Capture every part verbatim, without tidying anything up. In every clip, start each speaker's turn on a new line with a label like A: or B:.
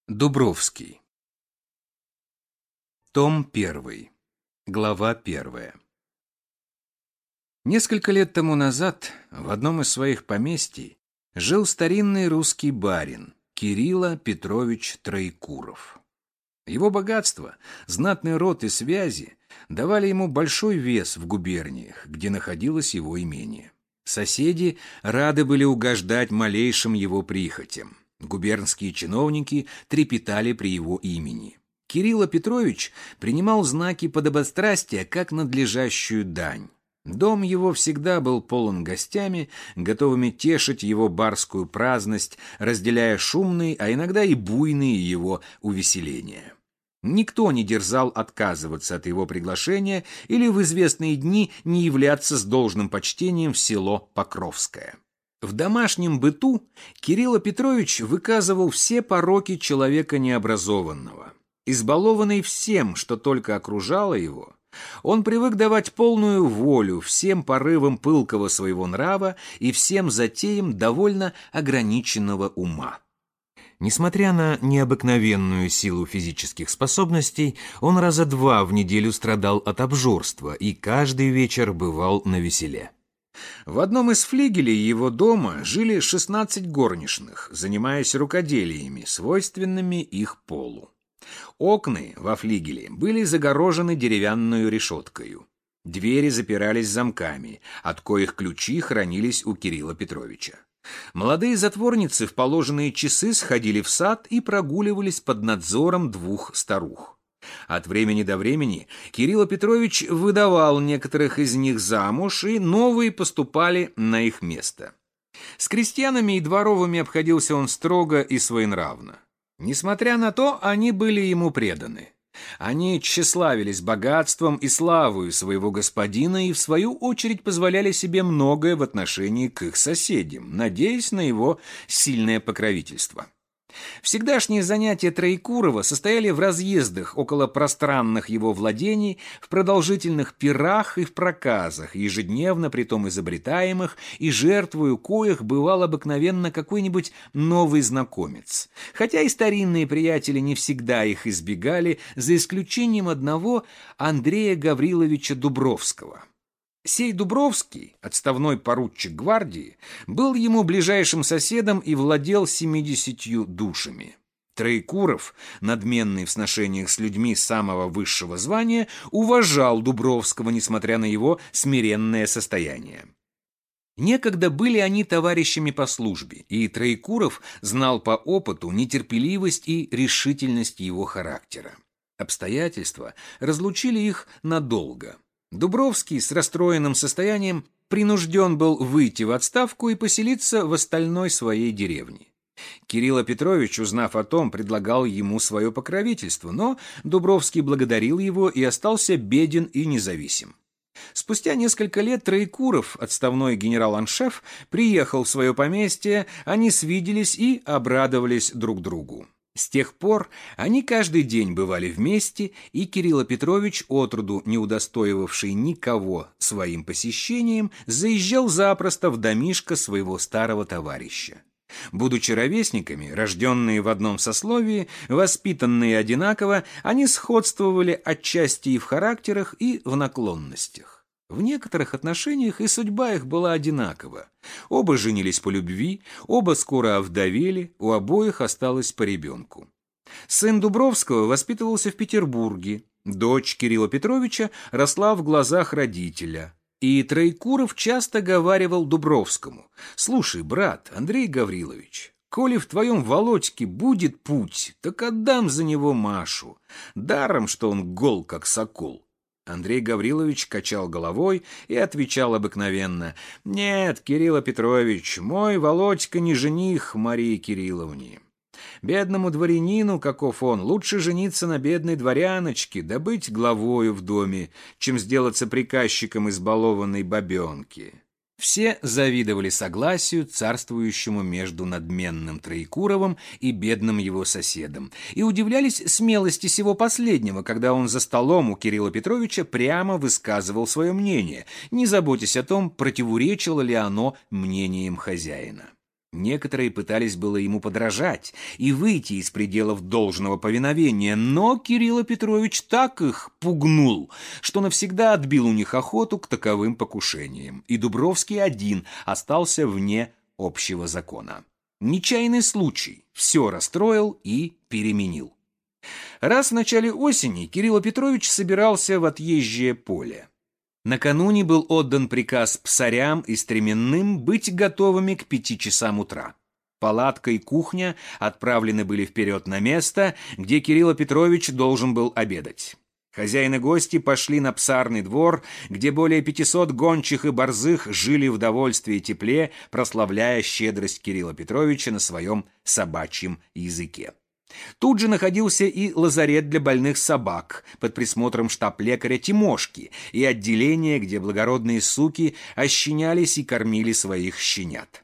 A: Дубровский. Том первый. Глава первая. Несколько лет тому назад в одном из своих поместий жил старинный русский барин Кирило Петрович Троекуров. Его богатство, знатный род и связи давали ему большой вес в губерниях, где находилось его имение. Соседи рады были угождать малейшим его прихотям. Губернские чиновники трепетали при его имени. Кирило Петрович принимал знаки подобострастия как надлежащую дань. Дом его всегда был полон гостями, готовыми тешить его барскую праздность, разделяя шумные, а иногда и буйные его увеселения. Никто не дерзал отказываться от его приглашения или в известные дни не являться с должным почтением в село Покровское. В домашнем быту Кирило Петрович выказывал все пороки человека необразованного. Избалованный всем, что только окружало его, он привык давать полную волю всем порывам пылкого своего нрава и всем затеям довольно ограниченного ума. Несмотря на необыкновенную силу физических способностей, он раза два в неделю страдал от обжорства и каждый вечер бывал навеселе. В одном из флигелей его дома жили шестнадцать горничных, занимаясь рукоделиями, свойственными их полу. Окна во флигеле были загорожены деревянную решеткою. Двери запирались замками, от коих ключи хранились у Кирилла Петровича. Молодые затворницы в положенные часы сходили в сад и прогуливались под надзором двух старух. От времени до времени Кирилл Петрович выдавал некоторых из них замуж, и новые поступали на их место. С крестьянами и дворовыми обходился он строго и своенравно. Несмотря на то, они были ему преданы. Они тщеславились богатством и славою своего господина и, в свою очередь, позволяли себе многое в отношении к их соседям, надеясь на его сильное покровительство. Всегдашние занятия Троекурова состояли в разъездах около пространных его владений, в продолжительных пирах и в проказах, ежедневно притом изобретаемых, и жертвою коих бывал обыкновенно какой-нибудь новый знакомец. Хотя и старинные приятели не всегда их избегали, за исключением одного Андрея Гавриловича Дубровского. Сей Дубровский, отставной поручик гвардии, был ему ближайшим соседом и владел семидесятью душами. Троекуров, надменный в сношениях с людьми самого высшего звания, уважал Дубровского, несмотря на его смиренное состояние. Некогда были они товарищами по службе, и Троекуров знал по опыту нетерпеливость и решительность его характера. Обстоятельства разлучили их надолго. Дубровский с расстроенным состоянием принужден был выйти в отставку и поселиться в остальной своей деревне. Кирило Петрович, узнав о том, предлагал ему свое покровительство, но Дубровский благодарил его и остался беден и независим. Спустя несколько лет Троекуров, отставной генерал-аншеф, приехал в свое поместье, они свиделись и обрадовались друг другу. С тех пор они каждый день бывали вместе, и Кирило Петрович, отроду не удостоивавший никого своим посещением, заезжал запросто в домишко своего старого товарища. Будучи ровесниками, рожденные в одном сословии, воспитанные одинаково, они сходствовали отчасти и в характерах, и в наклонностях. В некоторых отношениях и судьба их была одинакова. Оба женились по любви, оба скоро овдовели, у обоих осталось по ребенку. Сын Дубровского воспитывался в Петербурге, дочь Кирилла Петровича росла в глазах родителя. И Троекуров часто говаривал Дубровскому: «Слушай, брат, Андрей Гаврилович, коли в твоем Володьке будет путь, так отдам за него Машу, даром, что он гол, как сокол». Андрей Гаврилович качал головой и отвечал обыкновенно: «Нет, Кирилл Петрович, мой Володька не жених Марии Кирилловне. Бедному дворянину, каков он, лучше жениться на бедной дворяночке, да быть главою в доме, чем сделаться приказчиком избалованной бабенки». Все завидовали согласию, царствующему между надменным Троекуровым и бедным его соседом, и удивлялись смелости сего последнего, когда он за столом у Кирилла Петровича прямо высказывал свое мнение, не заботясь о том, противоречило ли оно мнениям хозяина. Некоторые пытались было ему подражать и выйти из пределов должного повиновения, но Кирилл Петрович так их пугнул, что навсегда отбил у них охоту к таковым покушениям, и Дубровский один остался вне общего закона. Нечаянный случай все расстроил и переменил. Раз в начале осени Кирилл Петрович собирался в отъезжее поле. Накануне был отдан приказ псарям и стременным быть готовыми к пяти часам утра. Палатка и кухня отправлены были вперед на место, где Кирилл Петрович должен был обедать. Хозяин и гости пошли на псарный двор, где более пятисот гончих и борзых жили в довольстве и тепле, прославляя щедрость Кирилла Петровича на своем собачьем языке. Тут же находился и лазарет для больных собак под присмотром штаб-лекаря Тимошки и отделение, где благородные суки ощенялись и кормили своих щенят.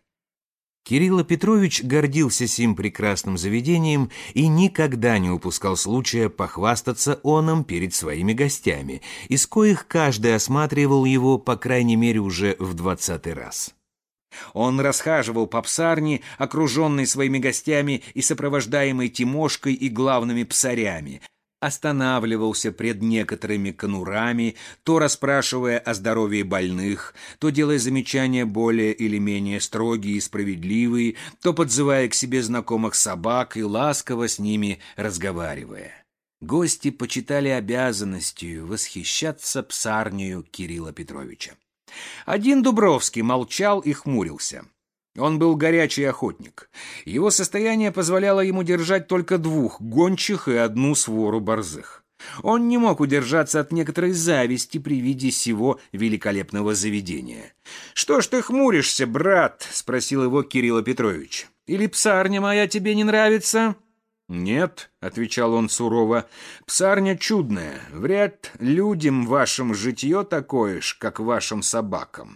A: Кирилл Петрович гордился сим прекрасным заведением и никогда не упускал случая похвастаться оном перед своими гостями, из коих каждый осматривал его, по крайней мере, уже в двадцатый раз. Он расхаживал по псарне, окруженный своими гостями и сопровождаемый Тимошкой и главными псарями, останавливался пред некоторыми конурами, то расспрашивая о здоровье больных, то делая замечания более или менее строгие и справедливые, то подзывая к себе знакомых собак и ласково с ними разговаривая. Гости почитали обязанностью восхищаться псарнею Кирилла Петровича. Один Дубровский молчал и хмурился. Он был горячий охотник. Его состояние позволяло ему держать только двух гончих и одну свору борзых. Он не мог удержаться от некоторой зависти при виде сего великолепного заведения. «Что ж ты хмуришься, брат?» — спросил его Кирилл Петрович. «Или псарня моя тебе не нравится?» «Нет», — отвечал он сурово, — «псарня чудная, вряд людям вашим житье такое ж, как вашим собакам».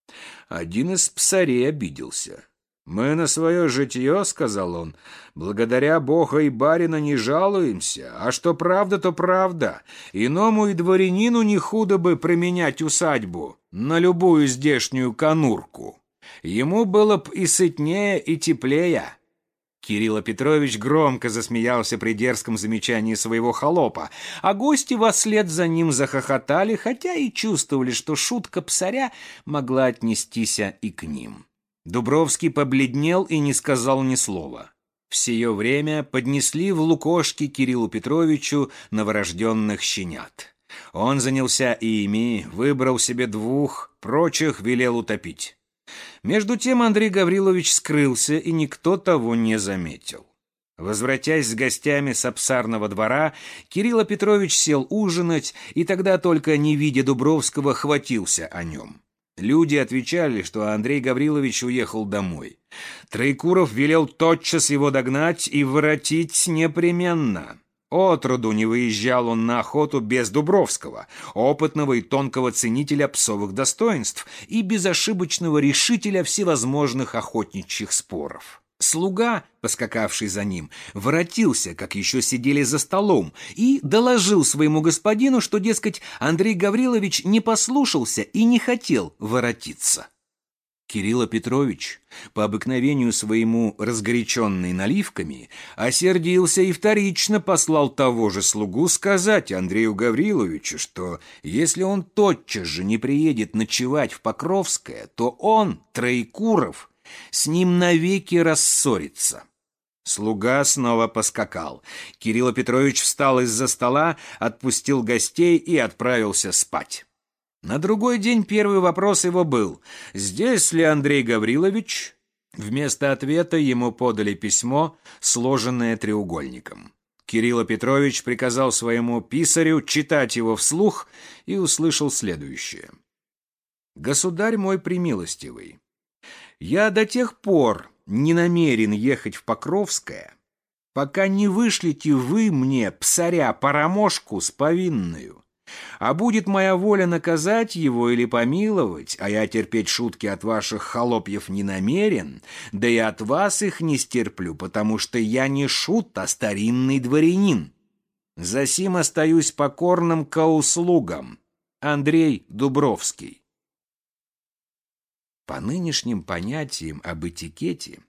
A: Один из псарей обиделся. «Мы на свое житье, — сказал он, — благодаря Бога и барина не жалуемся, а что правда, то правда. Иному и дворянину не худо бы променять усадьбу на любую здешнюю конурку. Ему было б и сытнее, и теплее». Кирилл Петрович громко засмеялся при дерзком замечании своего холопа, а гости вслед за ним захохотали, хотя и чувствовали, что шутка псаря могла отнестись и к ним. Дубровский побледнел и не сказал ни слова. В сие время поднесли в лукошки Кириллу Петровичу новорожденных щенят. Он занялся ими, выбрал себе двух, прочих велел утопить. Между тем Андрей Гаврилович скрылся, и никто того не заметил. Возвратясь с гостями с обсарного двора, Кирилл Петрович сел ужинать, и тогда, только не видя Дубровского, хватился о нем. Люди отвечали, что Андрей Гаврилович уехал домой. Троекуров велел тотчас его догнать и воротить непременно. Отроду не выезжал он на охоту без Дубровского, опытного и тонкого ценителя псовых достоинств и безошибочного решителя всевозможных охотничьих споров. Слуга, поскакавший за ним, воротился, как еще сидели за столом, и доложил своему господину, что, дескать, Андрей Гаврилович не послушался и не хотел воротиться. Кирилл Петрович, по обыкновению своему разгоряченный наливками, осердился и вторично послал того же слугу сказать Андрею Гавриловичу, что если он тотчас же не приедет ночевать в Покровское, то он, Троекуров, с ним навеки рассорится. Слуга снова поскакал. Кирилл Петрович встал из-за стола, отпустил гостей и отправился спать. На другой день первый вопрос его был: «Здесь ли Андрей Гаврилович?» Вместо ответа ему подали письмо, сложенное треугольником. Кирилл Петрович приказал своему писарю читать его вслух и услышал следующее. «Государь мой премилостивый, я до тех пор не намерен ехать в Покровское, пока не вышлете вы мне псаря-парамошку с повинною. А будет моя воля наказать его или помиловать, а я терпеть шутки от ваших холопьев не намерен, да и от вас их не стерплю, потому что я не шут, а старинный дворянин. Засим остаюсь покорным ко услугам. Андрей Дубровский». По нынешним понятиям об этикете,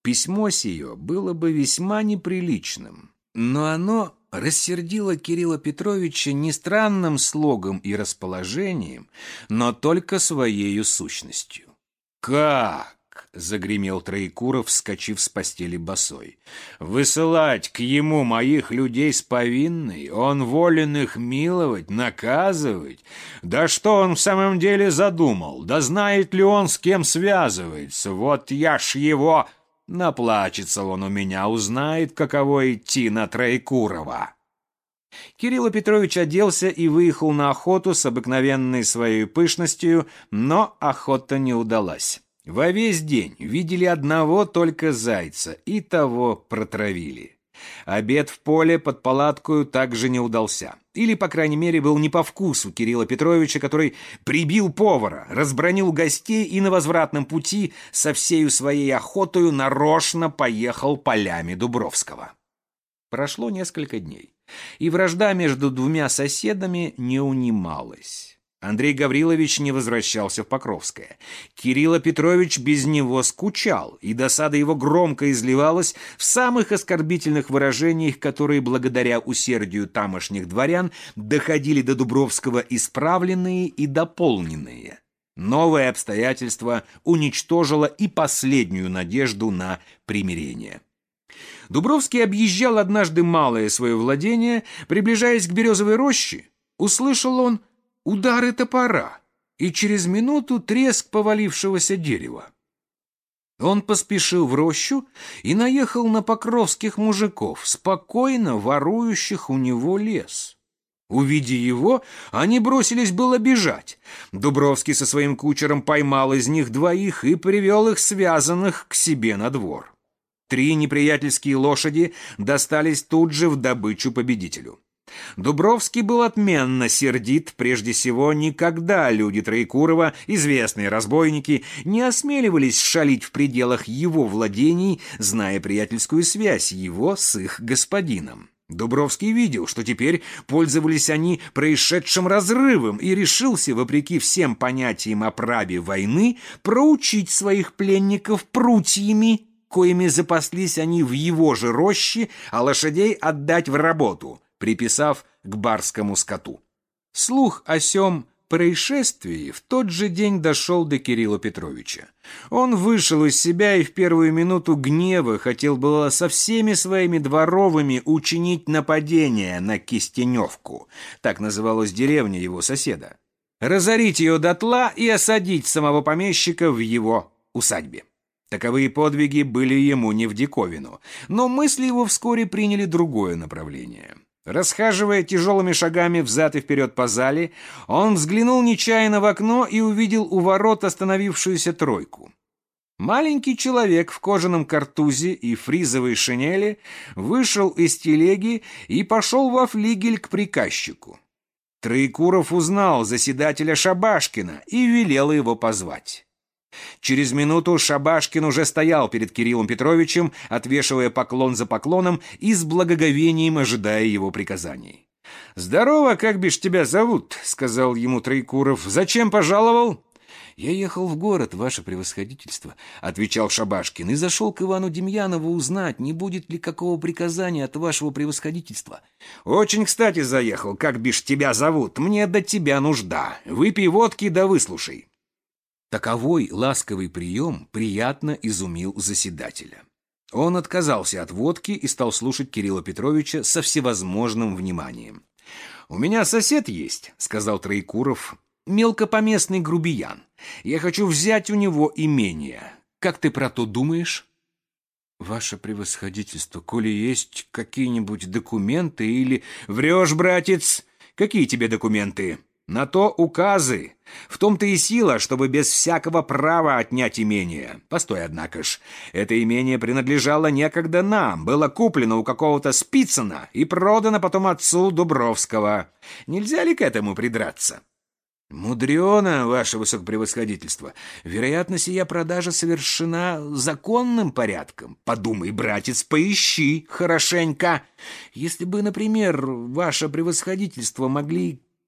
A: Письмо сие было бы весьма неприличным, но оно рассердило Кирилла Петровича не странным слогом и расположением, но только своею сущностью. «Как?» — загремел Троекуров, вскочив с постели босой. «Высылать к ему моих людей с повинной? Он волен их миловать, наказывать? Да что он в самом деле задумал? Да знает ли он, с кем связывается? Вот я ж его...» Наплачется он у меня, узнает, каково идти на Троекурова. Кирилл Петрович оделся и выехал на охоту с обыкновенной своей пышностью, но охота не удалась. Во весь день видели одного только зайца, и того протравили. Обед в поле под палаткою также не удался. Или, по крайней мере, был не по вкусу Кирилла Петровича, который прибил повара, разбранил гостей и на возвратном пути со всею своей охотою нарочно поехал полями Дубровского. Прошло несколько дней, и вражда между двумя соседами не унималась. Андрей Гаврилович не возвращался в Покровское. Кирилл Петрович без него скучал, и досада его громко изливалась в самых оскорбительных выражениях, которые, благодаря усердию тамошних дворян, доходили до Дубровского исправленные и дополненные. Новое обстоятельство уничтожило и последнюю надежду на примирение. Дубровский объезжал однажды малое свое владение. Приближаясь к березовой роще, услышал он удары топора и через минуту треск повалившегося дерева. Он поспешил в рощу и наехал на покровских мужиков, спокойно ворующих у него лес. Увидя его, они бросились было бежать. Дубровский со своим кучером поймал из них двоих и привел их связанных к себе на двор. Три неприятельские лошади достались тут же в добычу победителю. Дубровский был отменно сердит. Прежде всего, никогда люди Троекурова, известные разбойники, не осмеливались шалить в пределах его владений, зная приятельскую связь его с их господином. Дубровский видел, что теперь пользовались они происшедшим разрывом, и решился, вопреки всем понятиям о праве войны, проучить своих пленников прутьями, коими запаслись они в его же роще, а лошадей отдать в работу, приписав к барскому скоту. Слух о сём происшествии в тот же день дошел до Кирилла Петровича. Он вышел из себя и в первую минуту гнева хотел было со всеми своими дворовыми учинить нападение на Кистеневку, так называлась деревня его соседа, разорить ее дотла и осадить самого помещика в его усадьбе. Таковые подвиги были ему не в диковину, но мысли его вскоре приняли другое направление. Расхаживая тяжелыми шагами взад и вперед по зале, он взглянул нечаянно в окно и увидел у ворот остановившуюся тройку. Маленький человек в кожаном картузе и фризовой шинели вышел из телеги и пошел во флигель к приказчику. Троекуров узнал заседателя Шабашкина и велел его позвать. Через минуту Шабашкин уже стоял перед Кириллом Петровичем, отвешивая поклон за поклоном и с благоговением ожидая его приказаний. «Здорово, как бишь тебя зовут?» — сказал ему Троекуров. «Зачем пожаловал?» «Я ехал в город, ваше превосходительство», — отвечал Шабашкин, «и зашел к Ивану Демьянову узнать, не будет ли какого приказания от вашего превосходительства». «Очень кстати заехал, как бишь тебя зовут? Мне до тебя нужда. Выпей водки да выслушай». Таковой ласковый прием приятно изумил заседателя. Он отказался от водки и стал слушать Кирилла Петровича со всевозможным вниманием. «У меня сосед есть», — сказал Троекуров, — «мелкопоместный грубиян. Я хочу взять у него имение. Как ты про то думаешь?» «Ваше превосходительство, коли есть какие-нибудь документы или...» «Врешь, братец! Какие тебе документы?» «На то указы. В том-то и сила, чтобы без всякого права отнять имение. Постой, однако ж. Это имение принадлежало некогда нам, было куплено у какого-то Спицына и продано потом отцу Дубровского. Нельзя ли к этому придраться?» «Мудрено, ваше высокопревосходительство. Вероятно, сия продажа совершена законным порядком. Подумай, братец, поищи хорошенько. Если бы, например, ваше превосходительство могли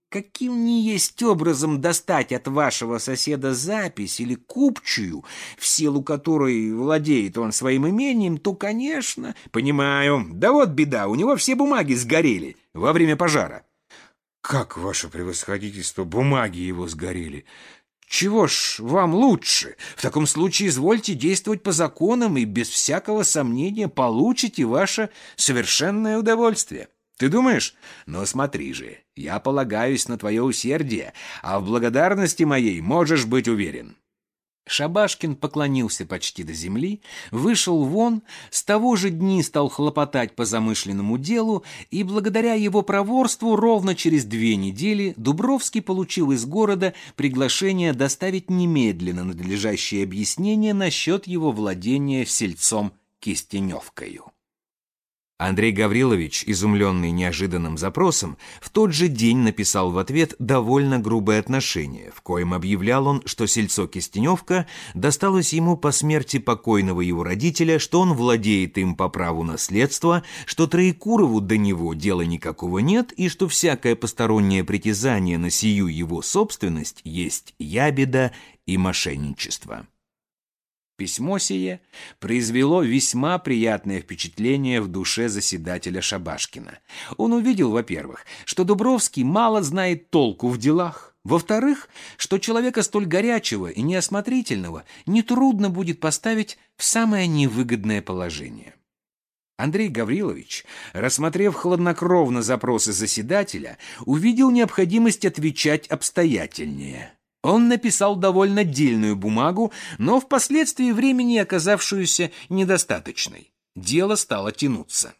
B: каким ни есть образом достать от вашего соседа запись или купчую, в силу которой владеет он своим имением, то, конечно...
A: Понимаю. Да вот беда, у него все бумаги сгорели во время пожара.
B: Как, ваше превосходительство, бумаги его сгорели? Чего ж вам лучше? В таком случае извольте действовать по законам и без всякого сомнения получите ваше совершенное удовольствие.
A: Ты думаешь? Но смотри же, я полагаюсь на твое усердие, а в благодарности моей можешь быть уверен.
B: Шабашкин поклонился почти до земли, вышел вон, с того же дни стал хлопотать по замышленному делу, и благодаря его проворству ровно через две недели Дубровский получил из города приглашение доставить немедленно надлежащее объяснение насчет его владения сельцом Кистеневкою.
C: Андрей Гаврилович, изумленный неожиданным запросом, в тот же день написал в ответ довольно грубое отношение, в коем объявлял он, что сельцо Кистеневка досталось ему по смерти покойного его родителя, что он владеет им по праву наследства, что Троекурову до него дела никакого нет и что всякое постороннее притязание на сию его собственность есть ябеда и мошенничество.
B: Письмо сие произвело весьма приятное впечатление в душе заседателя Шабашкина. Он увидел, во-первых, что Дубровский мало знает толку в делах, во-вторых, что человека столь горячего и неосмотрительного нетрудно будет поставить в самое невыгодное положение. Андрей Гаврилович, рассмотрев хладнокровно запросы заседателя, увидел необходимость отвечать обстоятельнее. Он написал довольно дельную бумагу, но впоследствии времени оказавшуюся недостаточной. Дело стало тянуться.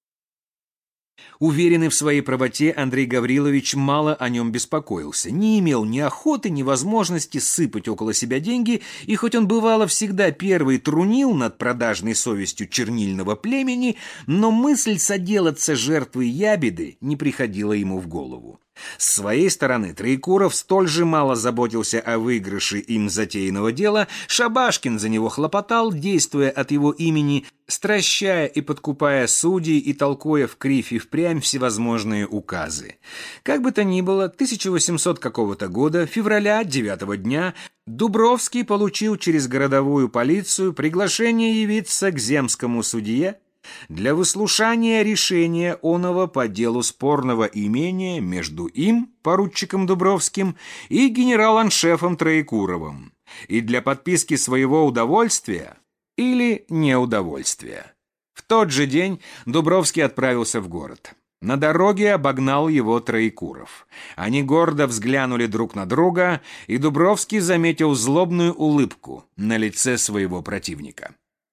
B: Уверенный в своей правоте, Андрей Гаврилович мало о нем беспокоился, не имел ни охоты, ни возможности сыпать около себя деньги, и хоть он бывало всегда первый трунил над продажной совестью чернильного племени, но мысль соделаться жертвой ябеды не приходила ему в голову. С своей стороны Троекуров столь же мало заботился о выигрыше им затеянного дела, Шабашкин за него хлопотал, действуя от его имени, стращая и подкупая судей и толкуя в кривь и впрямь всевозможные указы. Как бы то ни было, тысяча восемьсот какого-то года, февраля, девятого дня, Дубровский получил через городовую полицию приглашение явиться к земскому судье для выслушания решения оного по делу спорного имения между им, поручиком Дубровским, и генерал-аншефом Троекуровым, и для подписки своего удовольствия или неудовольствия. В тот же день Дубровский отправился в город. На дороге обогнал его Троекуров. Они гордо взглянули друг на друга, и Дубровский заметил злобную улыбку на лице своего противника.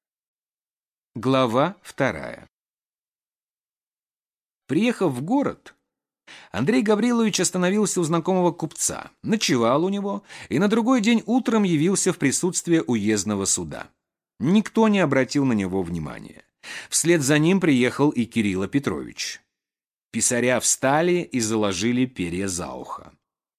B: Глава вторая. Приехав в город, Андрей Гаврилович остановился у знакомого купца, ночевал у него и на другой день утром явился в присутствие уездного суда. Никто не обратил на него внимания. Вслед за ним приехал и Кирилл Петрович. Писаря встали и заложили перья за ухо.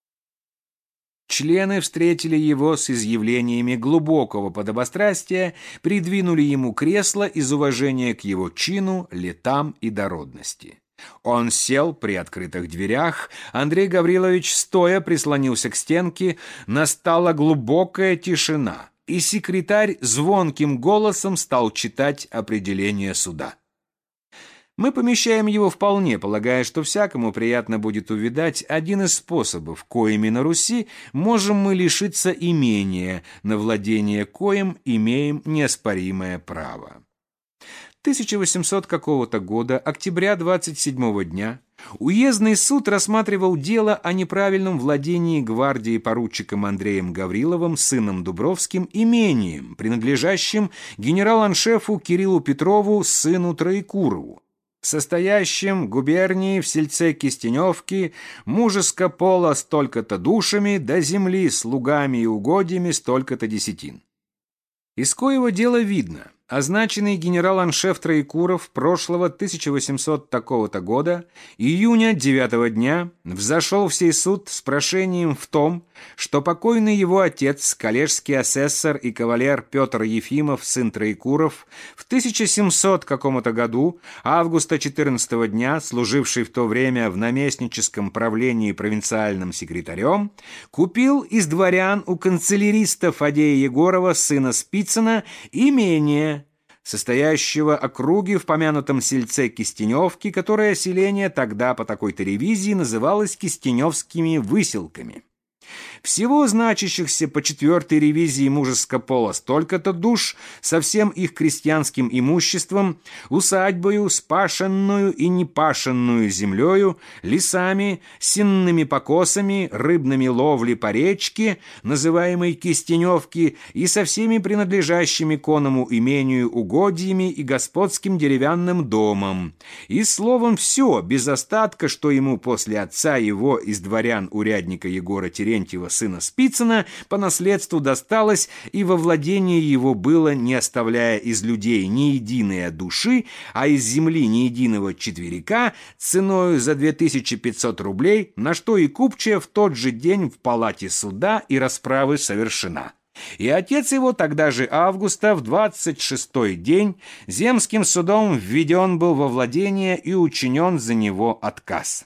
B: Члены встретили его с изъявлениями глубокого подобострастия, придвинули ему кресло из уважения к его чину, летам и дородности. Он сел при открытых дверях, Андрей Гаврилович стоя прислонился к стенке, настала глубокая тишина, и секретарь звонким голосом стал читать определение суда. Мы помещаем его вполне, полагая, что всякому приятно будет увидать один из способов, коими на Руси можем мы лишиться имения, на владение коим имеем неоспоримое право. тысяча восемьсот какого-то года, октября двадцать седьмого дня, уездный суд рассматривал дело о неправильном владении гвардии поручиком Андреем Гавриловым, сыном Дубровским, имением, принадлежащим генерал-аншефу Кириллу Петрову, сыну Троекурову, состоящим губернии в сельце Кистеневки, мужеско пола столько-то душами, до земли слугами и угодьями столько-то десятин. Из коего дела видно,
A: означенный генерал-аншеф Троекуров прошлого тысяча восемьсот такого-то года, июня девятого дня, взошел в сей суд с прошением в том, что покойный его отец, коллежский асессор и кавалер Петр Ефимов, сын Троекуров, в тысяча семьсот каком-то году, августа четырнадцатого дня, служивший в то время в наместническом правлении провинциальным секретарем, купил из дворян у канцеляриста Фадея Егорова, сына Спицына, имение, состоящего округи в помянутом сельце Кистеневки, которое селение тогда по такой-то ревизии называлось Кистеневскими выселками. Всего значащихся по четвертой ревизии мужеского пола столько-то душ со всем их крестьянским имуществом, усадьбою, спашенную и непашенную землею, лесами, сенными покосами, рыбными ловли по речке, называемой Кистеневки, и со всеми принадлежащими конному имению угодьями и господским деревянным домом. И словом все, без остатка, что ему после отца его из дворян урядника Егора Терентьева, сына Спицына, по наследству досталось, и во владении его было, не оставляя из людей ни единой души, а из земли ни единого четверика, ценою за две тысячи пятьсот рублей, на что и купчая в тот же день в палате суда и расправы совершена. И отец его тогда же августа, в двадцать шестой день, земским судом введен был во владение и учинен за него отказ.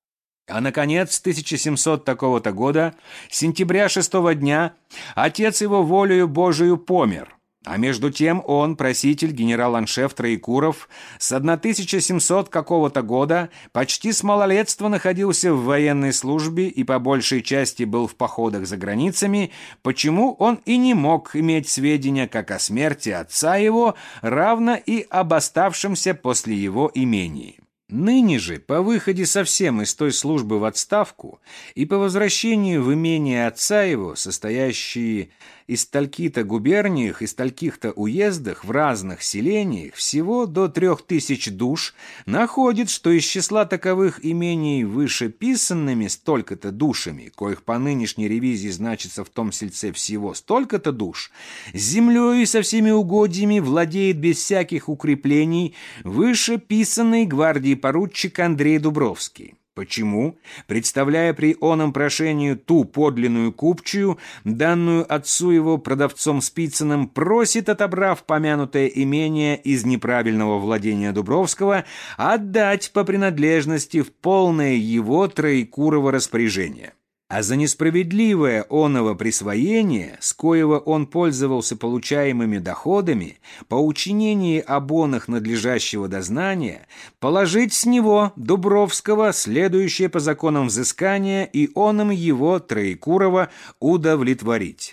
A: А, наконец, тысяча семьсот такого-то года, сентября шестого дня, отец его волею Божию помер, а между тем он, проситель генерал-аншеф Троекуров, с тысяча семьсот какого-то года почти с малолетства находился в военной службе и по большей части был в походах за границами, почему он и не мог иметь сведения как о смерти отца его, равно и об оставшемся после его имении. Ныне же, по выходе совсем из той службы в отставку и по возвращению в имение отца его, состоящие из стольких-то губерниях и стольких-то уездах в разных селениях, всего до трех тысяч душ, находит, что из числа таковых имений вышеписанными столько-то душами, коих по нынешней ревизии значится в том сельце всего столько-то душ, с землей и со всеми угодьями владеет без всяких укреплений вышеписанный гвардии поручик Андрей Дубровский. Почему, представляя при оном прошению ту подлинную купчую, данную отцу его продавцом Спицыным, просит, отобрав помянутое имение из неправильного владения Дубровского, отдать по принадлежности в полное его Троекурово распоряжение. А за несправедливое оного присвоение, с коего он пользовался получаемыми доходами, по учинении обонах надлежащего дознания, положить с него Дубровского, следующее по законам взыскания, и оном его, Троекурова, удовлетворить.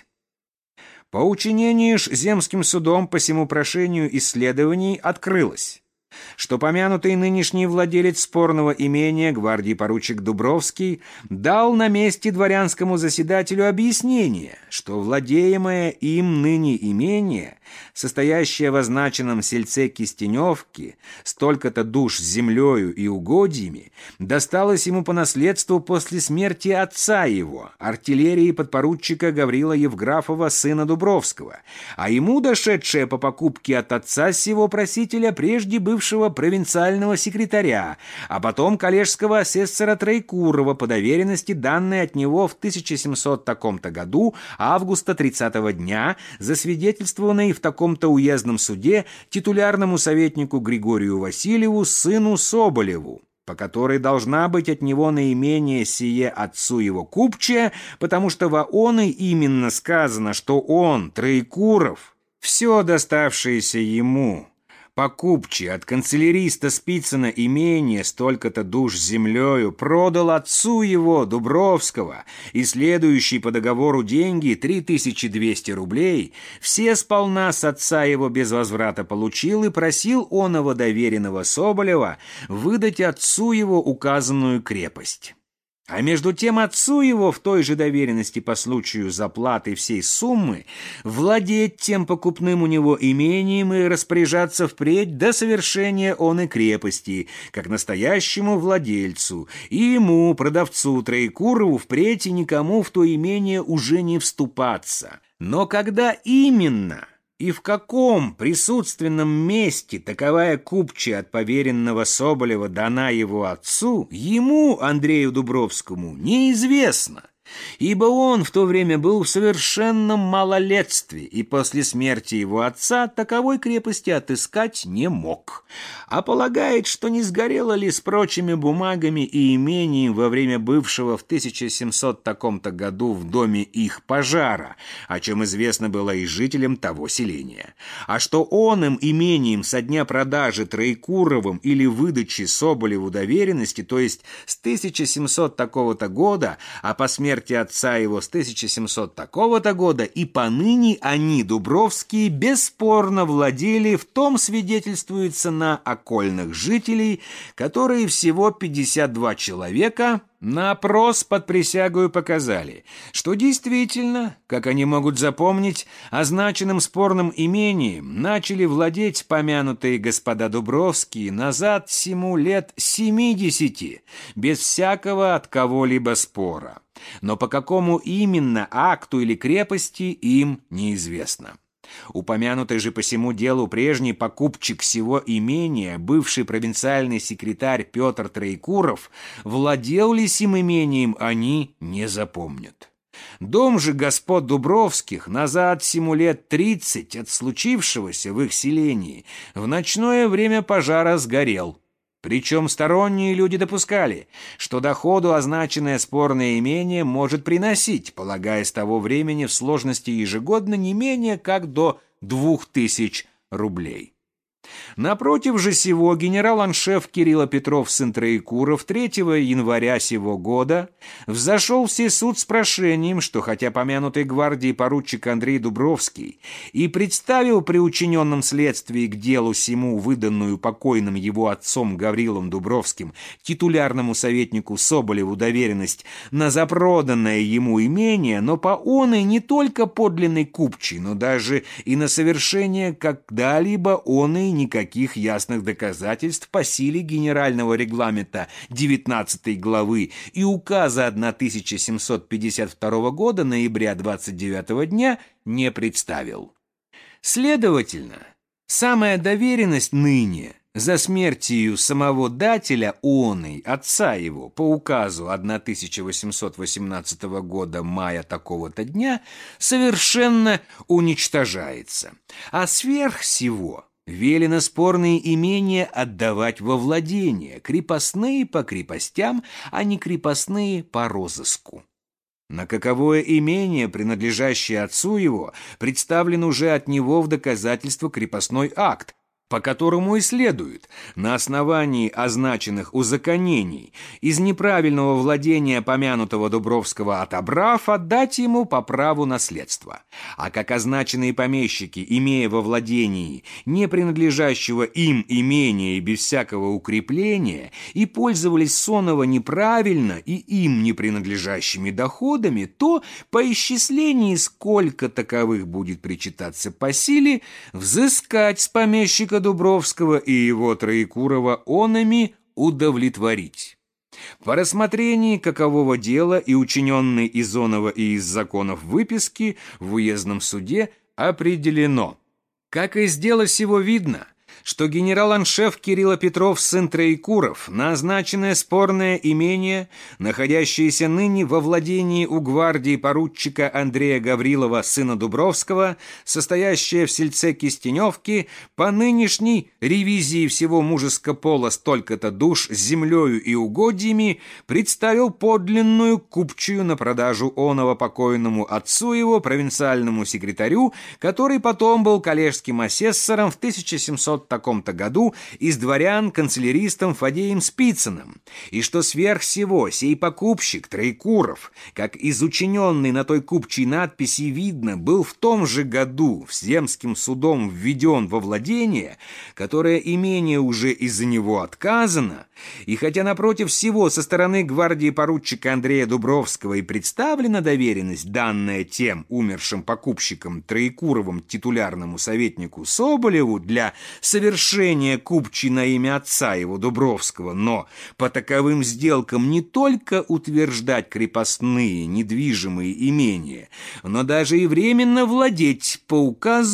A: По учинению ж земским судом по сему прошению исследований открылось, что помянутый нынешний владелец спорного имения, гвардии поручик Дубровский, дал на месте дворянскому заседателю объяснение, что владеемое им ныне имение, состоящее в означенном сельце Кистеневки, столько-то душ с землею и угодьями, досталось ему по наследству после смерти отца его, артиллерии подпоручика Гаврила Евграфова, сына Дубровского, а ему дошедшее по покупке от отца сего просителя, прежде бывшего провинциального секретаря, а потом коллежского асессора Троекурова по доверенности, данной от него в тысяча семьсот таком-то году, августа тридцатого дня, засвидетельствованной в таком-то уездном суде титулярному советнику Григорию Васильеву, сыну Соболеву, по которой должна быть от него наимение сие отцу его купчая, потому что во оной именно сказано, что он, Троекуров, все доставшееся ему по купче от канцеляриста Спицына имение столько-то душ с землею продал отцу его, Дубровского, и следующий по договору деньги, три тысячи двести рублей, все сполна с отца его без возврата получил и просил оного доверенного Соболева выдать отцу его указанную крепость. А между тем отцу его в той же доверенности по случаю заплаты всей суммы владеть тем покупным у него имением и распоряжаться впредь до совершения оной крепости, как настоящему владельцу, и ему, продавцу Троекурову, впредь и никому в то имение уже не вступаться. Но когда именно
B: и в каком присутственном месте таковая купчая от поверенного Соболева дана его отцу, ему, Андрею Дубровскому, неизвестно, ибо он в то время был в совершенном малолетстве и после смерти его отца таковой крепости отыскать не мог, а полагает, что не сгорело ли с прочими бумагами и имением во время бывшего в тысяча семьсот таком-то году в доме их пожара, о чем известно было и жителям того селения, а что он им имением со дня продажи Троекуровым или выдачи Соболеву доверенности, то есть с тысяча семьсот такого-то года, а по смерти отца его с тысяча семьсот такого-то года, и поныне они, Дубровские, бесспорно владели, в том свидетельствуется на окольных жителей, которые всего пятьдесят два человека на опрос под присягою показали, что действительно, как они могут запомнить, означенным спорным имением начали владеть помянутые господа Дубровские назад сему лет семидесяти, без всякого от кого-либо спора. Но по какому именно акту или крепости им неизвестно. Упомянутый же по сему делу прежний покупчик сего имения, бывший провинциальный секретарь Петр Троекуров, владел ли сим имением, они не запомнят. Дом же господ Дубровских назад сему лет тридцать от случившегося в их селении в ночное время пожара сгорел. Причем сторонние люди допускали, что доходу означенное спорное имение может приносить, полагая с того времени в сложности ежегодно не менее как до двух тысяч рублей. Напротив же сего генерал-аншеф Кирилл Петров сын Троекуров третьего января сего года взошел в сей суд с прошением, что хотя помянутый гвардии поручик Андрей Дубровский и представил при учиненном следствии к делу сему выданную покойным его отцом Гаврилом Дубровским титулярному советнику Соболеву доверенность на запроданное ему имение, но по оной не только подлинной купчей, но даже и на совершение когда-либо оной никаких ясных доказательств по силе генерального регламента девятнадцатой главы и указа тысяча семьсот пятьдесят второго года ноября двадцать девятого дня не представил. Следовательно, самая доверенность ныне за смертью самого дателя оной, отца его, по указу тысяча восемьсот восемнадцатого года мая такого-то дня, совершенно уничтожается, а сверх всего велено спорные имения отдавать во владение, крепостные по крепостям, а не крепостные по розыску. На каковое имение, принадлежащее отцу его, представлен уже от него в доказательство крепостной акт, по которому и следует, на основании означенных узаконений, из неправильного владения помянутого Дубровского отобрав, отдать ему по праву наследства. А как означенные помещики, имея во владении не принадлежащего им имения и без всякого укрепления, и пользовались соново неправильно и им не принадлежащими доходами, то по исчислении, сколько таковых будет причитаться по силе, взыскать с помещика Дубровского и его Троекурова онами удовлетворить. По рассмотрении какового дела и учиненной из оного и из законов выписки в уездном суде определено. Как из дела сего видно, что генерал-аншеф Кирилл Петров сын Троекуров на означенное спорное имение, находящееся ныне во владении у гвардии поручика Андрея Гаврилова сына Дубровского, состоящее в сельце Кистеневки, по нынешней ревизии всего мужеского пола столько-то душ с землею и угодьями, представил подлинную купчую на продажу оного покойному отцу его, провинциальному секретарю, который потом был коллежским асессором в тысяча семьсот таком-то году из дворян канцеляристом Фадеем Спицыным, и что сверх всего сей покупщик Троекуров, как из учиненной на той купчей надписи видно, был в том же году земским судом введен во владение, которое имение уже из-за него отказано, и хотя напротив всего со стороны гвардии поручика Андрея Дубровского и представлена доверенность, данная тем умершим покупщиком Троекуровым титулярному советнику Соболеву для совершения купчей на имя отца его Дубровского, но по таковым сделкам не только утверждать крепостные недвижимые имения, но даже и временно владеть по указу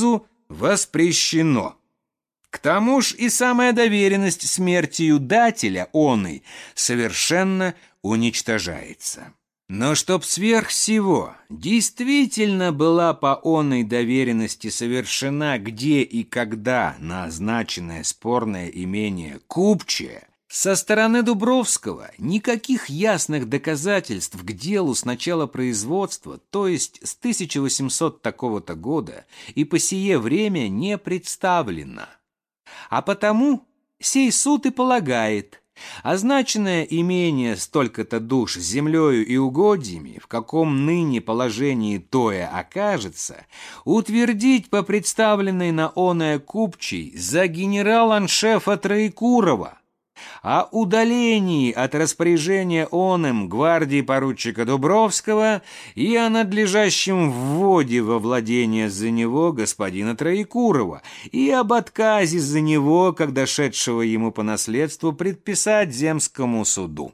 A: воспрещено. К тому ж и самая доверенность смертью дателя оной совершенно уничтожается. Но чтоб сверх всего действительно была по оной доверенности совершена где и когда назначенное спорное имение купчее, со стороны Дубровского никаких ясных доказательств к делу с начала производства, то есть с тысяча восемьсот такого-то года, и по сие время не представлено. А потому сей суд и полагает, означенное имение столько-то душ с землею и угодьями, в каком ныне положении тое окажется, утвердить по представленной на оное купчей за генерал-аншефа Троекурова, о удалении от распоряжения оным гвардии поручика Дубровского и о надлежащем вводе во владение за него господина Троекурова и об отказе за него, как дошедшего ему по наследству, предписать земскому суду.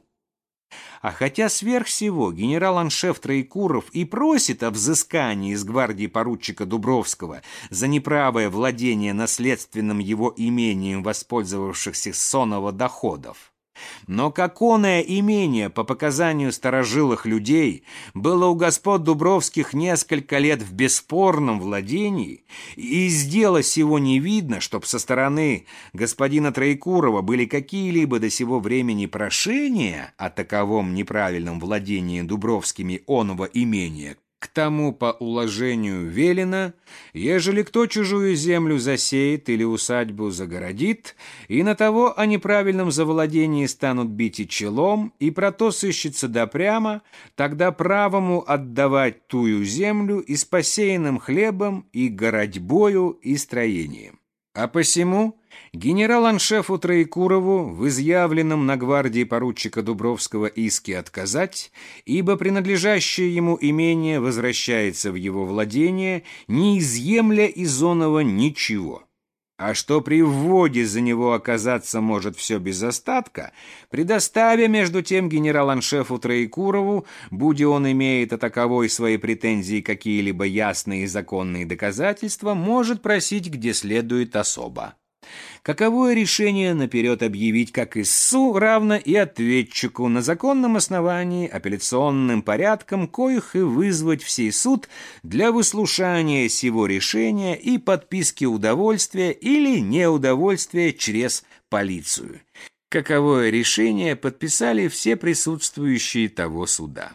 A: А хотя сверх всего генерал-аншеф Троекуров и просит о взыскании из гвардии поручика Дубровского за неправое владение наследственным его имением воспользовавшихся сонного доходов, но как оное имение, по показанию старожилых людей, было у господ Дубровских несколько лет в бесспорном владении, и из дела сего не видно, чтоб со стороны господина Троекурова были какие-либо до сего времени прошения о таковом неправильном владении Дубровскими оного имения, к тому по уложению велено, ежели кто чужую землю засеет или усадьбу загородит, и на того о неправильном завладении станут бить и челом, и про то сыщется допрямо, тогда правому отдавать тую землю и с посеянным хлебом, и городьбою, и строением. А посему генерал-аншефу Троекурову в изъявленном на гвардии поручика Дубровского иске отказать, ибо принадлежащее ему имение возвращается в его владение, не изъемля из оного ничего. А что при вводе за него оказаться может все без остатка, предоставя между тем генерал-аншефу Троекурову, будь он имеет о таковой своей претензии какие-либо ясные и законные доказательства, может просить где следует особо. Каковое решение наперед объявить как истцу, равно и ответчику на законном основании апелляционным порядком, коих и вызвать в сей суд для выслушания сего решения и подписки удовольствия или неудовольствия через полицию. Каковое решение подписали все присутствующие того суда.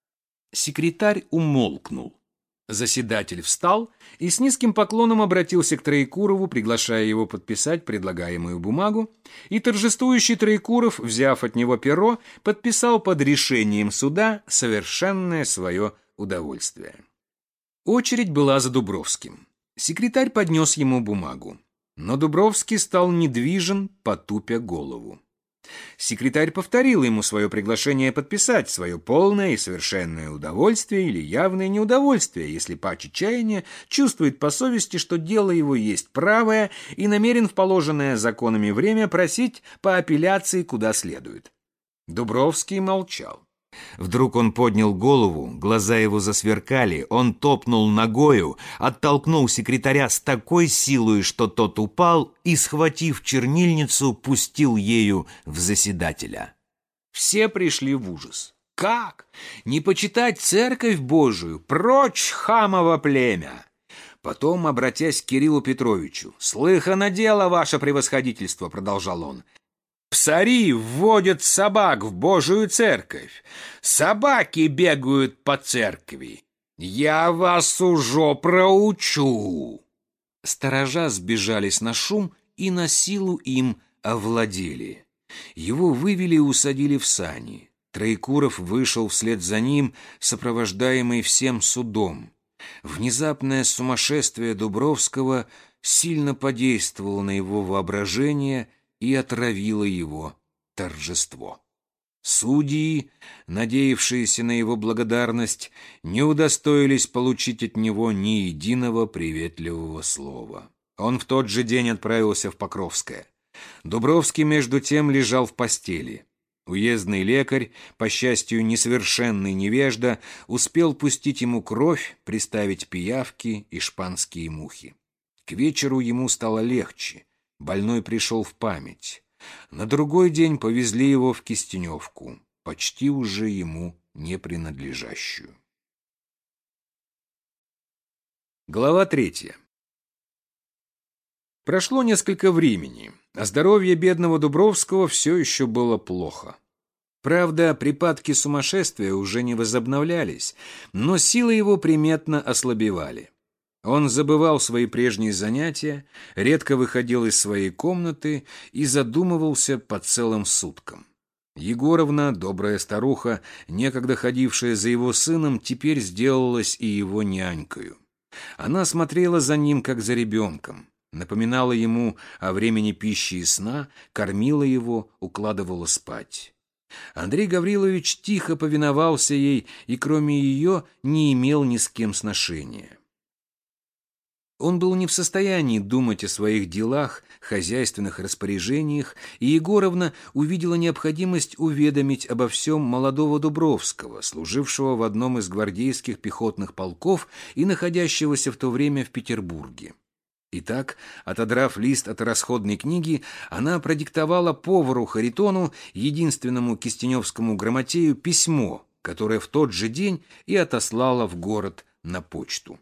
A: Секретарь умолкнул. Заседатель встал и с низким поклоном обратился к Троекурову, приглашая его подписать предлагаемую бумагу, и торжествующий Троекуров, взяв от него перо, подписал под решением суда совершенное свое удовольствие. Очередь была за Дубровским. Секретарь поднес ему бумагу, но Дубровский стал недвижен, потупя голову. Секретарь повторил ему свое приглашение подписать свое полное и совершенное удовольствие или явное неудовольствие, если паче чаяния чувствует по совести, что дело его есть правое, и намерен в положенное законами время просить по апелляции куда следует. Дубровский молчал.
C: Вдруг он поднял голову, глаза его засверкали, он топнул ногою, оттолкнул секретаря с такой силой, что тот упал, и, схватив чернильницу, пустил ею в заседателя.
A: Все пришли в ужас. Как? Не почитать церковь Божию? Прочь, хамово племя! Потом, обратясь к Кириллу Петровичу: «Слыхано дело, ваше превосходительство», — продолжал он. «Псари вводят собак в Божию церковь. Собаки бегают по церкви. Я вас уже проучу». Сторожа сбежались на шум и на силу им овладели. Его вывели и усадили в сани. Троекуров вышел вслед за ним, сопровождаемый всем судом. Внезапное сумасшествие Дубровского сильно подействовало на его воображение и отравило его торжество. Судьи, надеявшиеся на его благодарность, не удостоились получить от него ни единого приветливого слова. Он в тот же день отправился в Покровское. Дубровский, между тем, лежал в постели. Уездный лекарь, по счастью, несовершенный невежда, успел пустить ему кровь, приставить пиявки и шпанские мухи. К вечеру ему стало легче, больной пришел в память. На другой день повезли его в Кистеневку, почти уже ему не принадлежащую. Глава третья. Прошло несколько времени, а здоровье бедного Дубровского все еще было плохо. Правда, припадки сумасшествия уже не возобновлялись, но силы его приметно ослабевали. Он забывал свои прежние занятия, редко выходил из своей комнаты и задумывался по целым суткам. Егоровна, добрая старуха, некогда ходившая за его сыном, теперь сделалась и его нянькою. Она смотрела за ним, как за ребенком, напоминала ему о времени пищи и сна, кормила его, укладывала спать. Андрей Гаврилович тихо повиновался ей и, кроме ее, не имел ни с кем сношения. Он был не в состоянии думать о своих делах, хозяйственных распоряжениях, и Егоровна увидела необходимость уведомить обо всем молодого Дубровского, служившего в одном из гвардейских пехотных полков и находящегося в то время в Петербурге. Итак, отодрав лист от расходной книги, она продиктовала повару Харитону, единственному кистеневскому грамотею, письмо, которое в тот же день и отослала в город на почту.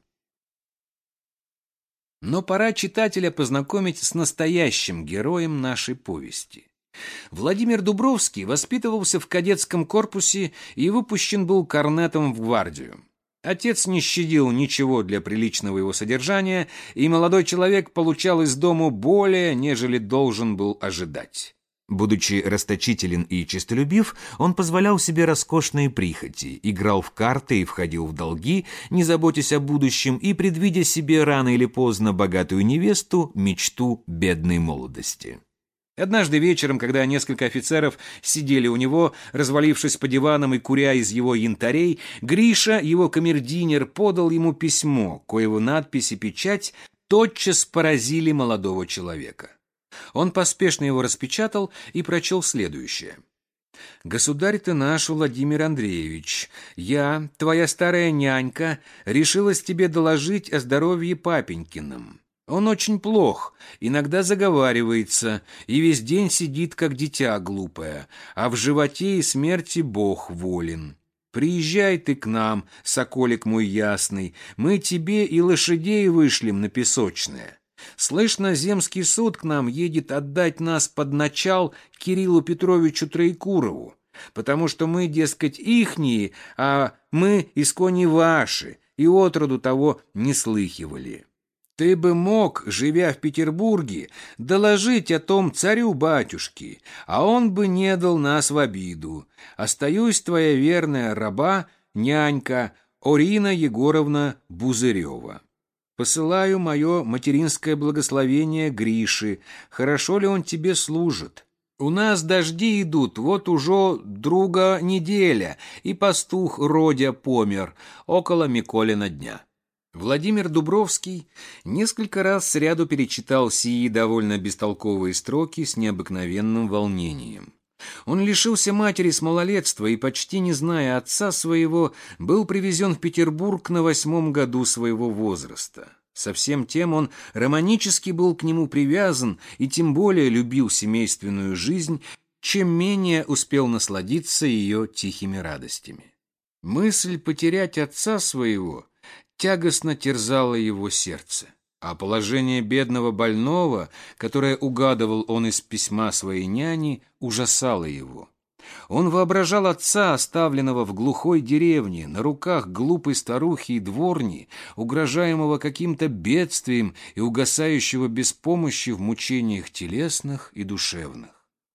A: Но пора читателя познакомить с настоящим героем нашей повести. Владимир Дубровский воспитывался в кадетском корпусе и выпущен был корнетом в гвардию. Отец не щадил ничего для приличного его содержания, и молодой человек получал из дому более, нежели должен был ожидать.
C: Будучи расточителен и честолюбив, он позволял себе роскошные прихоти, играл в карты и входил в долги, не заботясь о будущем и предвидя себе рано или поздно богатую невесту, мечту бедной молодости.
A: Однажды вечером, когда несколько офицеров сидели у него, развалившись по диванам и куря из его янтарей, Гриша, его камердинер, подал ему письмо, коего надпись и печать тотчас поразили молодого человека. Он поспешно его распечатал и прочел следующее. «Государь ты наш, Владимир Андреевич, я, твоя старая нянька, решилась тебе доложить о здоровье папенькином. Он очень плох, иногда заговаривается и весь день сидит, как дитя глупое, а в животе и смерти Бог волен. Приезжай ты к нам, соколик мой ясный, мы тебе и лошадей вышлем на песочное. Слышно, земский суд к нам едет отдать нас под начал Кириллу Петровичу Троекурову, потому что мы, дескать, ихние, а мы искони ваши, и отроду того не слыхивали. Ты бы мог, живя в Петербурге, доложить о том царю-батюшке, а он бы не дал нас в обиду. Остаюсь твоя верная раба, нянька Орина Егоровна Бузырева. Посылаю мое материнское благословение Грише. Хорошо ли он тебе служит? У нас дожди идут, вот уже друга неделя, и пастух Родя помер около Миколина дня». Владимир Дубровский несколько раз сряду перечитал сии довольно бестолковые строки с необыкновенным волнением. Он лишился матери с малолетства и, почти не зная отца своего, был привезен в Петербург на восьмом году своего возраста. Со всем тем он романически был к нему привязан и тем более любил семейственную жизнь, чем менее успел насладиться ее тихими радостями. Мысль потерять отца своего тягостно терзало его сердце, а положение бедного больного, которое угадывал он из письма своей няни, ужасало его. Он воображал отца, оставленного в глухой деревне, на руках глупой старухи и дворни, угрожаемого каким-то бедствием и угасающего без помощи в мучениях телесных и душевных.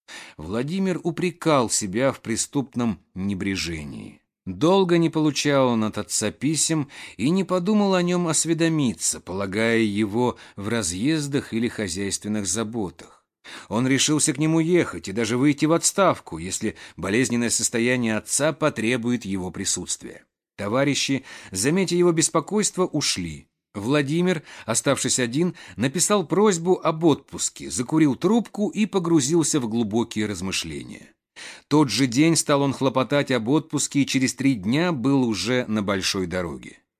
A: Владимир упрекал себя в преступном небрежении. Долго не получал он от отца писем и не подумал о нем осведомиться, полагая его в разъездах или хозяйственных заботах. Он решился к нему ехать и даже выйти в отставку, если болезненное состояние отца потребует его присутствия. Товарищи, заметя его беспокойство, ушли. Владимир, оставшись один, написал просьбу об отпуске, закурил трубку и погрузился в глубокие размышления. Тот же день стал он хлопотать об отпуске и через три дня был уже на большой дороге.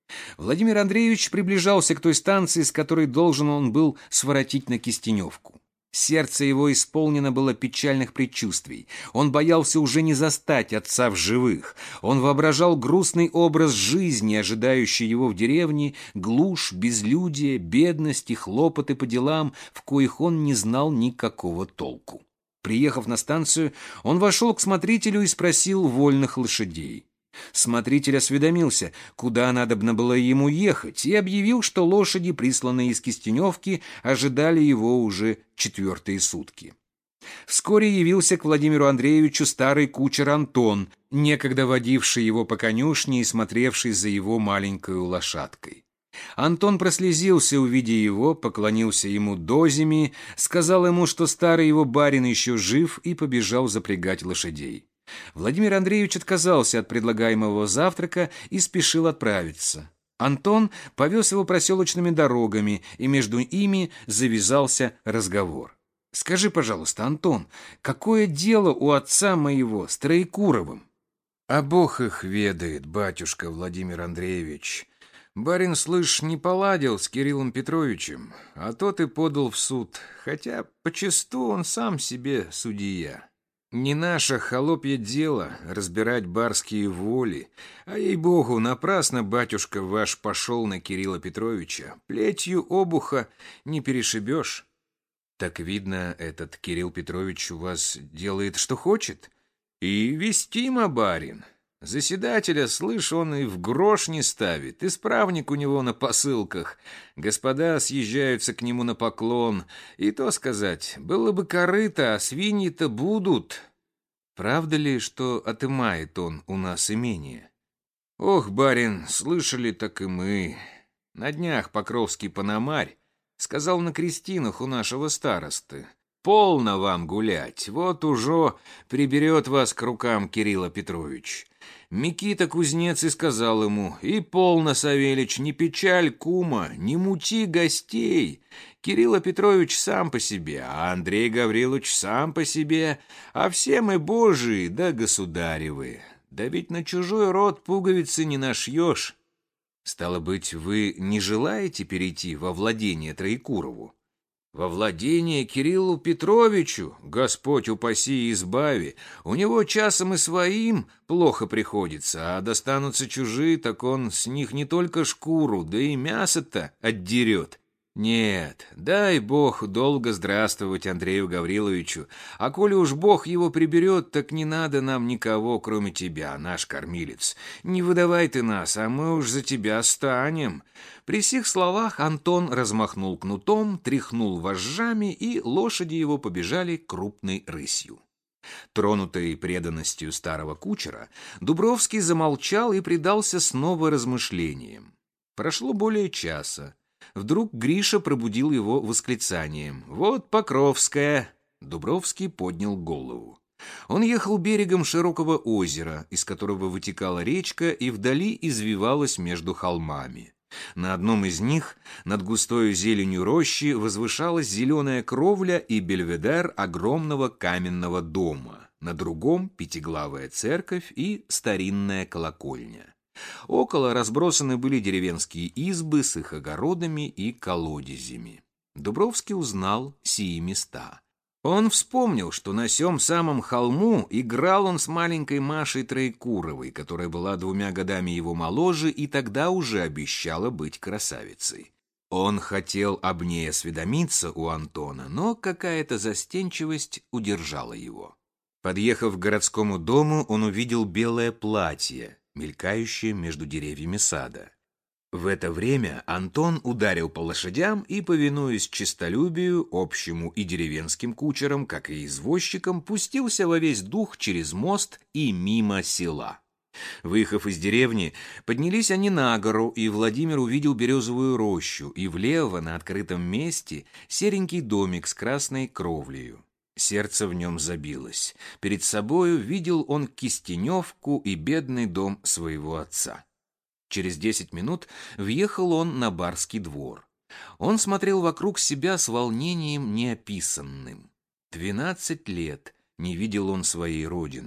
A: Владимир Андреевич приближался к той станции, с которой должен он был своротить на Кистеневку. Сердце его исполнено было печальных предчувствий. Он боялся уже не застать отца в живых. Он воображал грустный образ жизни, ожидающий его в деревне, глушь, безлюдие, бедность и хлопоты по делам, в коих он не знал никакого толку. Приехав на станцию, он вошел к смотрителю и спросил вольных лошадей. Смотритель осведомился, куда надобно было ему ехать, и объявил, что лошади, присланные из Кистеневки, ожидали его уже четвертые сутки. Вскоре явился к Владимиру Андреевичу старый кучер Антон, некогда водивший его по конюшне и смотревший за его маленькой лошадкой. Антон прослезился, увидя его, поклонился ему дозими, сказал ему, что старый его барин еще жив, и побежал запрягать лошадей. Владимир Андреевич отказался от предлагаемого завтрака и спешил отправиться. Антон повез его проселочными дорогами, и между ими завязался разговор. «Скажи, пожалуйста, Антон, какое дело у отца моего с Троекуровым?»
B: «А Бог их ведает, батюшка Владимир Андреевич. Барин, слышь, не поладил с Кириллом Петровичем, а тот и подал в суд, хотя почасту он сам себе судья. Не наше холопье дело разбирать барские воли, а, ей-богу, напрасно батюшка ваш пошел на Кирилла Петровича. Плетью обуха не перешибешь».
A: «Так, видно, этот Кирилл Петрович у вас делает, что хочет?»
B: «И вестимо, барин. Заседателя, слышь, он и в грош не ставит, исправник у него на посылках. Господа съезжаются к нему на поклон. И то сказать, было бы корыто, а свиньи-то будут».
A: «Правда ли, что отымает он у нас имение?»
B: «Ох, барин, слышали, так и мы. На днях Покровский Пономарь сказал на крестинах у нашего старосты: полно вам гулять, вот уже приберет вас к рукам Кирилла Петрович». Микита кузнец и сказал ему: «И полно, Савельич, не печаль кума, не мути гостей. Кирилл Петрович сам по себе, а Андрей Гаврилович сам по себе, а все мы божии да государевы. Да ведь на чужой род пуговицы не нашьешь».
A: «Стало быть, вы не желаете перейти во владение Троекурову?»
B: «Во владение Кириллу Петровичу, Господь упаси и избави, у него часом и своим плохо приходится, а достанутся чужие, так он с них не только шкуру, да и мясо-то отдерет. Нет, дай Бог долго здравствовать Андрею Гавриловичу, а коли уж Бог его приберет, так не надо нам никого, кроме тебя, наш кормилец. Не выдавай ты нас, а мы уж за тебя станем». При сих словах Антон размахнул кнутом, тряхнул вожжами, и лошади его побежали крупной рысью. Тронутый преданностью старого кучера, Дубровский замолчал и предался снова размышлениям. Прошло более часа. Вдруг Гриша пробудил его восклицанием: «Вот Покровская!» Дубровский поднял голову. Он ехал берегом широкого озера, из которого вытекала речка и вдали извивалась между холмами. На одном из них, над густою зеленью рощи, возвышалась зеленая кровля и бельведер огромного каменного дома, на другом — пятиглавая церковь и старинная колокольня. Около разбросаны были деревенские избы с их огородами и колодезями. Дубровский узнал сии места. Он вспомнил, что на сём самом холму играл он с маленькой Машей Троекуровой, которая была двумя годами его моложе и тогда уже обещала быть красавицей. Он хотел об ней осведомиться у Антона, но какая-то застенчивость удержала его. Подъехав к городскому дому, он увидел белое платье, мелькающее между деревьями сада. В это время Антон ударил по лошадям и, повинуясь честолюбию, общему и деревенским кучерам, как и извозчикам, пустился во весь дух через мост и мимо села. Выехав из деревни, поднялись они на гору, и Владимир увидел березовую рощу, и влево, на открытом месте, серенький домик с красной кровлею. Сердце в нем забилось. Перед собою видел он Кистеневку и бедный дом своего отца. Через десять минут въехал он на барский двор. Он смотрел вокруг себя с волнением неописанным. Двенадцать лет не видел он своей родины.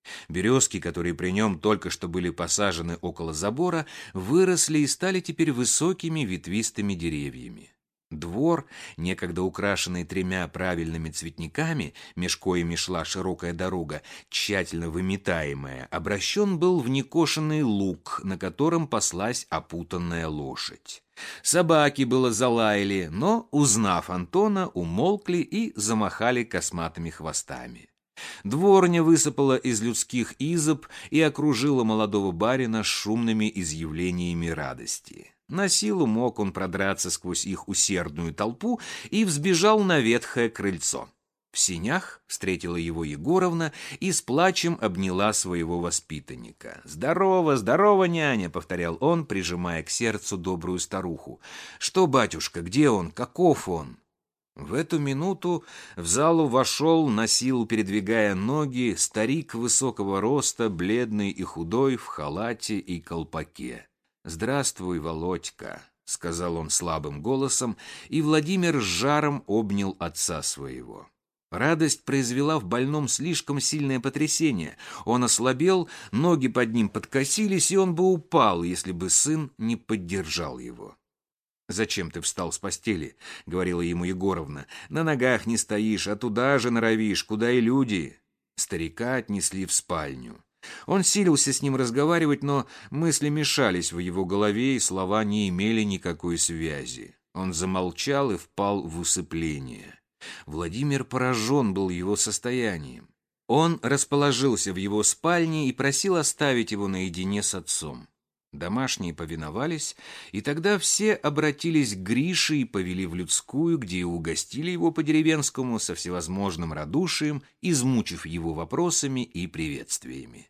A: Березки, которые при нем только что были посажены около забора, выросли и стали теперь высокими ветвистыми деревьями. Двор, некогда украшенный тремя правильными цветниками, меж коими шла широкая дорога, тщательно выметаемая, обращен был в некошенный луг, на котором паслась опутанная лошадь. Собаки было залаяли, но, узнав Антона, умолкли и замахали косматыми хвостами. Дворня высыпала из людских изб и окружила молодого барина шумными изъявлениями радости. На силу мог он продраться сквозь их усердную толпу и взбежал на ветхое крыльцо. В сенях встретила его Егоровна и с плачем обняла своего воспитанника. «Здорово, здорово, няня!» — повторял он, прижимая к сердцу добрую старуху. «Что, батюшка, где он? Каков он?» В эту минуту в залу вошел, на силу передвигая ноги, старик высокого роста, бледный и худой, в халате и колпаке. «Здравствуй, Володька», — сказал он слабым голосом, и Владимир с жаром обнял отца своего. Радость произвела в больном слишком сильное потрясение. Он ослабел, ноги под ним подкосились, и он бы упал, если бы сын не поддержал его. «Зачем ты встал с постели?» — говорила ему Егоровна. «На ногах не стоишь, а туда же норовишь, куда и люди». Старика отнесли в спальню. Он силился с ним разговаривать, но мысли мешались в его голове, и слова не имели никакой связи. Он замолчал и впал в усыпление. Владимир поражен был его состоянием. Он расположился в его спальне и просил оставить его наедине с отцом. Домашние повиновались, и тогда все обратились к Грише и повели в людскую, где и угостили его по-деревенскому со всевозможным радушием, измучив его вопросами и приветствиями.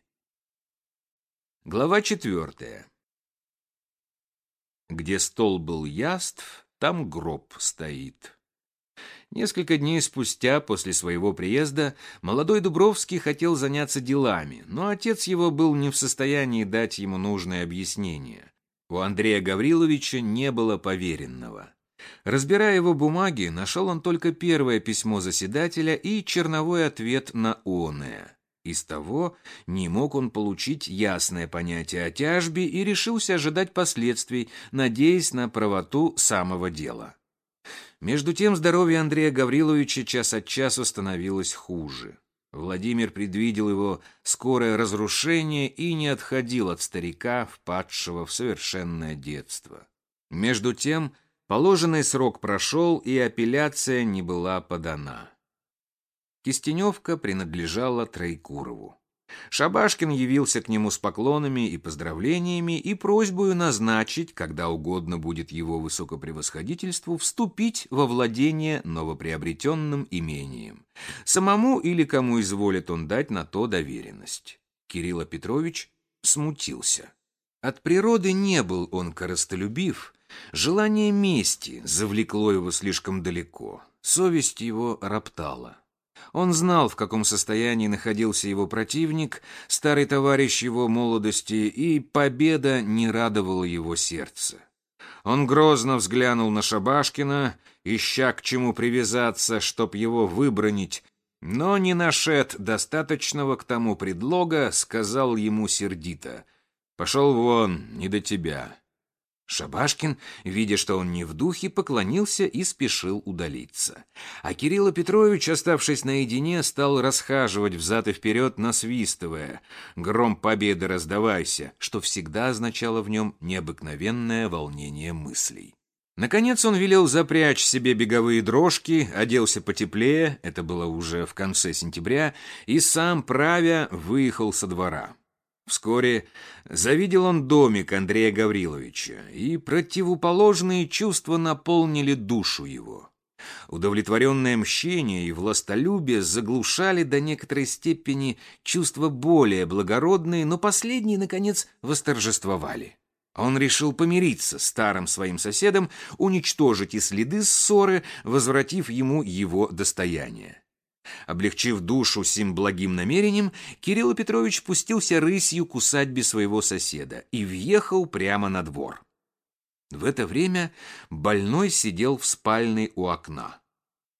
A: Глава четвертая. Где стол был яств, там гроб стоит. Несколько дней спустя, после своего приезда, молодой Дубровский хотел заняться делами, но отец его был не в состоянии дать ему нужное объяснение. У Андрея Гавриловича не было поверенного. Разбирая его бумаги, нашел он только первое письмо заседателя и черновой ответ на оное. Из того не мог он получить ясное понятие о тяжбе и решился ожидать последствий, надеясь на правоту самого дела. Между тем здоровье Андрея Гавриловича час от часу становилось хуже. Владимир предвидел его скорое разрушение и не отходил от старика, впадшего в совершенное детство. Между тем положенный срок прошел, и апелляция не была подана. Кистеневка принадлежала Троекурову. Шабашкин явился к нему с поклонами и поздравлениями и просьбою назначить, когда угодно будет его высокопревосходительству, вступить во владение новоприобретенным имением. Самому или кому изволит он дать на то доверенность. Кирилл Петрович смутился. От природы не был он корыстолюбив, желание мести завлекло его слишком далеко, совесть его роптала. Он знал, в каком состоянии находился его противник, старый товарищ его молодости, и победа не радовала его сердце. Он грозно взглянул на Шабашкина, ища к чему привязаться, чтоб его выбранить, но, не нашед достаточного к тому предлога, сказал ему сердито: «Пошел вон, не до тебя». Шабашкин, видя, что он не в духе, поклонился и спешил удалиться. А Кирилл Петрович, оставшись наедине, стал расхаживать взад и вперед, насвистывая «Гром победы раздавайся», что всегда означало в нем необыкновенное волнение мыслей. Наконец он велел запрячь себе беговые дрожки, оделся потеплее, это было уже в конце сентября, и сам, правя, выехал со двора. Вскоре завидел он домик Андрея Гавриловича, и противоположные чувства наполнили душу его. Удовлетворенное мщение и властолюбие заглушали до некоторой степени чувства более благородные, но последние, наконец, восторжествовали. Он решил помириться с старым своим соседом, уничтожить и следы ссоры, возвратив ему его достояние. Облегчив душу сим благим намерением, Кирилл Петрович пустился рысью к усадьбе своего соседа и въехал прямо на двор. В это время больной сидел в спальной у окна.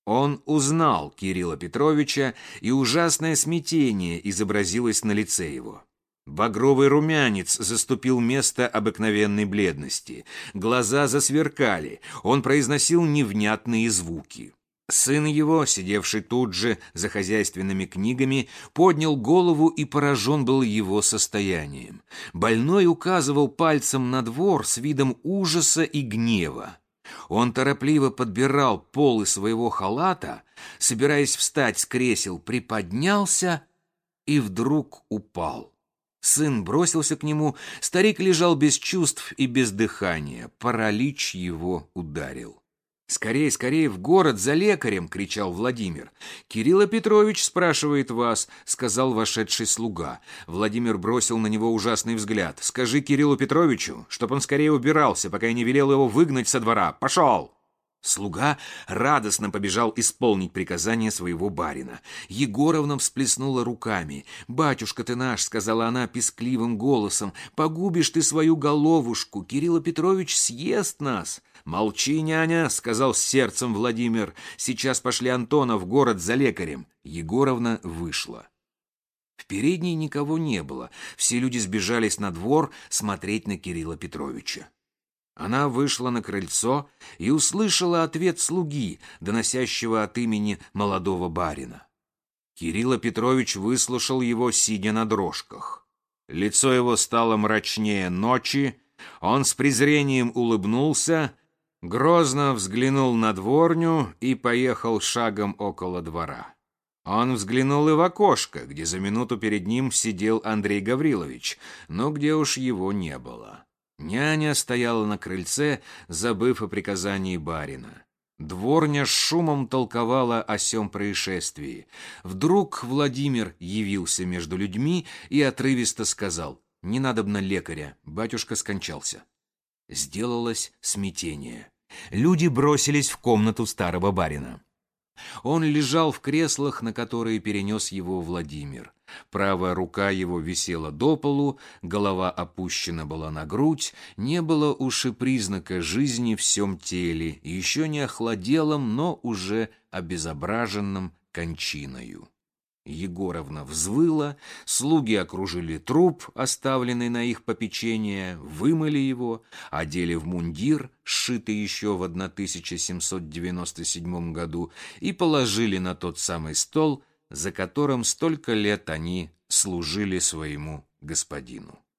B: Он узнал Кирилла Петровича, и ужасное смятение изобразилось на лице его. Багровый румянец заступил место обыкновенной бледности. Глаза засверкали, он произносил невнятные звуки. Сын его, сидевший тут же за хозяйственными книгами, поднял голову и поражен был его состоянием. Больной указывал пальцем на двор с видом ужаса и гнева. Он торопливо подбирал полы своего халата, собираясь встать с кресел, приподнялся и вдруг упал. Сын бросился к нему, старик лежал без чувств и без дыхания, паралич его ударил. «Скорей, скорей в город за лекарем!» — кричал Владимир. «Кирилл Петрович спрашивает вас», — сказал вошедший слуга. Владимир бросил на него ужасный взгляд. «Скажи Кириллу Петровичу, чтоб он скорее убирался, пока я не велел его выгнать со двора. Пошел!» Слуга радостно побежал исполнить приказание своего барина. Егоровна всплеснула руками. «Батюшка ты наш», — сказала она пискливым голосом, — «погубишь ты свою головушку, Кирилл Петрович съест нас». «Молчи, няня», — сказал с сердцем Владимир, — «сейчас пошли Антона в город за лекарем». Егоровна вышла. В передней никого не было, все люди сбежались на двор смотреть на Кирилла Петровича. Она вышла на крыльцо и услышала ответ слуги, доносящего от имени молодого барина. Кирилл Петрович выслушал его, сидя на дрожках. Лицо его стало мрачнее ночи, он с презрением улыбнулся, грозно взглянул на дворню и поехал шагом около двора. Он взглянул и в окошко, где за минуту перед ним сидел Андрей Гаврилович, но где уж его не было. Няня стояла на крыльце, забыв о приказании барина. Дворня с шумом толковала о сём происшествии. Вдруг Владимир явился между людьми и отрывисто сказал: «Не надобно лекаря, батюшка скончался». Сделалось смятение. Люди бросились в комнату старого барина. Он лежал в креслах, на которые перенес его Владимир. Правая рука его висела до полу, голова опущена была на грудь, не было уж и признака жизни в всем теле, еще не охладелом, но уже обезображенном кончиною. Егоровна взвыла, слуги окружили труп, оставленный на их попечение, вымыли его, одели в мундир, сшитый еще в тысяча семьсот девяносто седьмом году, и положили на тот самый стол, за которым столько лет они служили своему господину.